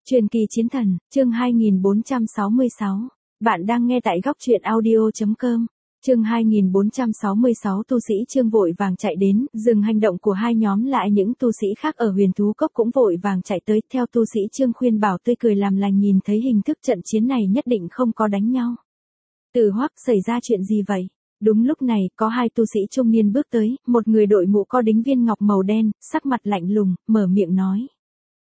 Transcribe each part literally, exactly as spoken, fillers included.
Truyền kỳ chiến thần, chương hai nghìn bốn trăm sáu mươi sáu. Bạn đang nghe tại góc truyện audio.com. Chương hai nghìn bốn trăm sáu mươi sáu tu sĩ Trương vội vàng chạy đến, dừng hành động của hai nhóm lại những tu sĩ khác ở huyền thú cốc cũng vội vàng chạy tới, theo tu sĩ Trương khuyên bảo tươi cười làm lành nhìn thấy hình thức trận chiến này nhất định không có đánh nhau. Từ Hoắc xảy ra chuyện gì vậy? Đúng lúc này, có hai tu sĩ trung niên bước tới, một người đội mũ có đính viên ngọc màu đen, sắc mặt lạnh lùng, mở miệng nói.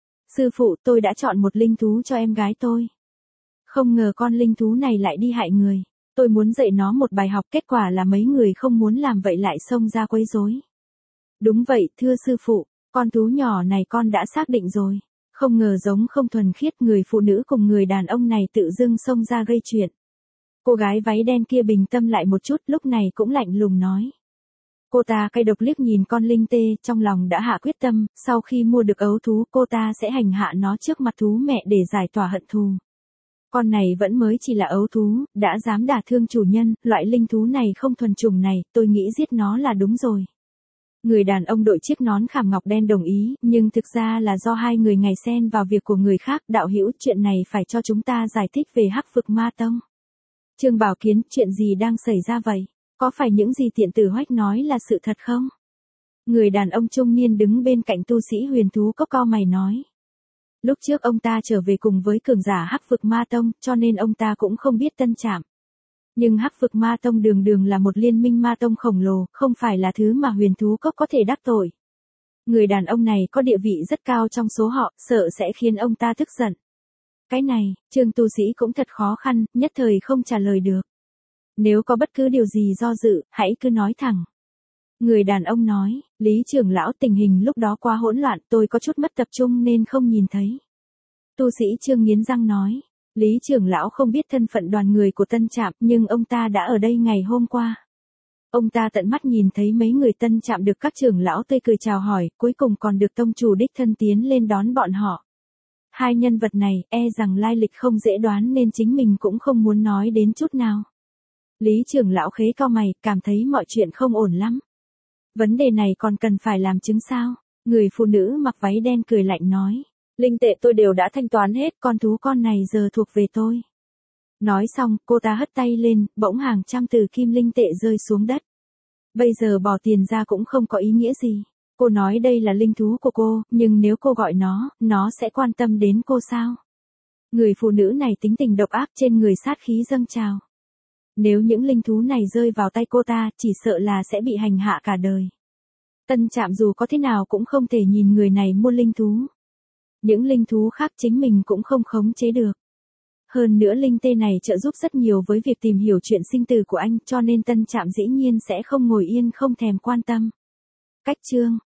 Sư phụ, tôi đã chọn một linh thú cho em gái tôi. Không ngờ con linh thú này lại đi hại người. Tôi muốn dạy nó một bài học, kết quả là mấy người không muốn làm vậy lại xông ra quấy rối. Đúng vậy, thưa sư phụ, con thú nhỏ này con đã xác định rồi. Không ngờ giống không thuần khiết, người phụ nữ cùng người đàn ông này tự dưng xông ra gây chuyện. Cô gái váy đen kia bình tâm lại một chút, lúc này cũng lạnh lùng nói. Cô ta cay độc liếc nhìn con linh tê, trong lòng đã hạ quyết tâm, sau khi mua được ấu thú cô ta sẽ hành hạ nó trước mặt thú mẹ để giải tỏa hận thù. Con này vẫn mới chỉ là ấu thú, đã dám đả thương chủ nhân, loại linh thú này không thuần chủng này, tôi nghĩ giết nó là đúng rồi. Người đàn ông đội chiếc nón khảm ngọc đen đồng ý, nhưng thực ra là do hai người ngày xen vào việc của người khác, đạo hữu, chuyện này phải cho chúng ta giải thích về Hắc Vực Ma Tông. Trương Bảo Kiến, chuyện gì đang xảy ra vậy? Có phải những gì tiện tử Hoách nói là sự thật không? Người đàn ông trung niên đứng bên cạnh tu sĩ huyền thú cốc cau mày nói. Lúc trước ông ta trở về cùng với cường giả Hắc Vực Ma Tông, cho nên ông ta cũng không biết Tân Trạm. Nhưng Hắc Vực Ma Tông đường đường là một liên minh ma tông khổng lồ, không phải là thứ mà huyền thú cốc có thể đắc tội. Người đàn ông này có địa vị rất cao trong số họ, sợ sẽ khiến ông ta tức giận. Cái này, Trương tu sĩ cũng thật khó khăn, nhất thời không trả lời được. Nếu có bất cứ điều gì do dự, hãy cứ nói thẳng. Người đàn ông nói, Lý trưởng lão, tình hình lúc đó quá hỗn loạn, tôi có chút mất tập trung nên không nhìn thấy. Tu sĩ Trương nghiến răng nói, Lý trưởng lão không biết thân phận đoàn người của Tân Trạm, nhưng ông ta đã ở đây ngày hôm qua. Ông ta tận mắt nhìn thấy mấy người Tân Trạm được các trưởng lão tươi cười chào hỏi, cuối cùng còn được tông chủ đích thân tiến lên đón bọn họ. Hai nhân vật này, e rằng lai lịch không dễ đoán nên chính mình cũng không muốn nói đến chút nào. Lý trưởng lão khế cau mày, cảm thấy mọi chuyện không ổn lắm. Vấn đề này còn cần phải làm chứng sao? Người phụ nữ mặc váy đen cười lạnh nói. Linh tệ tôi đều đã thanh toán hết, con thú con này giờ thuộc về tôi. Nói xong, cô ta hất tay lên, bỗng hàng trăm từ kim linh tệ rơi xuống đất. Bây giờ bỏ tiền ra cũng không có ý nghĩa gì. Cô nói đây là linh thú của cô, nhưng nếu cô gọi nó, nó sẽ quan tâm đến cô sao? Người phụ nữ này tính tình độc ác, trên người sát khí dâng trào. Nếu những linh thú này rơi vào tay cô ta, chỉ sợ là sẽ bị hành hạ cả đời. Tân Trạm dù có thế nào cũng không thể nhìn người này mua linh thú. Những linh thú khác chính mình cũng không khống chế được. Hơn nữa linh tê này trợ giúp rất nhiều với việc tìm hiểu chuyện sinh tử của anh, cho nên Tân Trạm dĩ nhiên sẽ không ngồi yên không thèm quan tâm. Cách chương,